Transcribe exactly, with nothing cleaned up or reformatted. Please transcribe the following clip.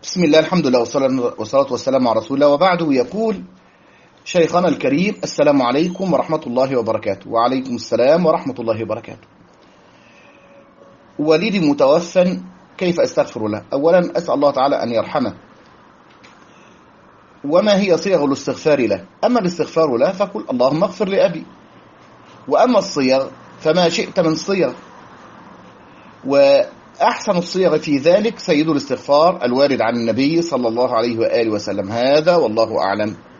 بسم الله، الحمد لله والصلاة والسلام على رسول الله، وبعد. يقول شيخنا الكريم: السلام عليكم ورحمة الله وبركاته. وعليكم السلام ورحمة الله وبركاته. والدي متوفى، كيف أستغفر له؟ أولا أسأل الله تعالى أن يرحمه. وما هي صيغ الاستغفار له؟ أما الاستغفار له فقل اللهم اغفر لأبي، وأما الصيغ فما شئت من صيغ، وأحسن الصيغ في ذلك سيد الاستغفار الوارد عن النبي صلى الله عليه وآله وسلم. هذا والله أعلم.